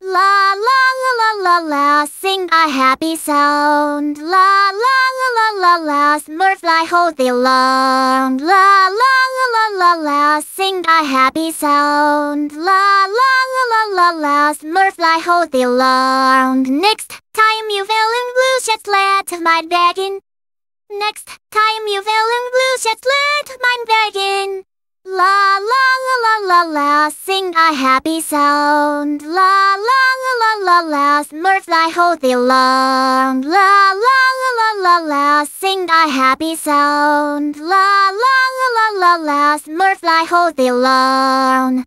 La la la la la la, sing a happy sound. La la la la la la, Smurfly hold the alarm. La la la la la la, sing a happy sound. La la la la la la, Smurfly hold the alarm. Next time you fell in blue, just let mine begin. Next time you fell in blue, just let mine begin. La la la la la la, sing a happy sound. La la la la la la, Smurfly hold the alarm. La la la la la la, sing a happy sound. La la la la la la, Smurfly hold the alarm.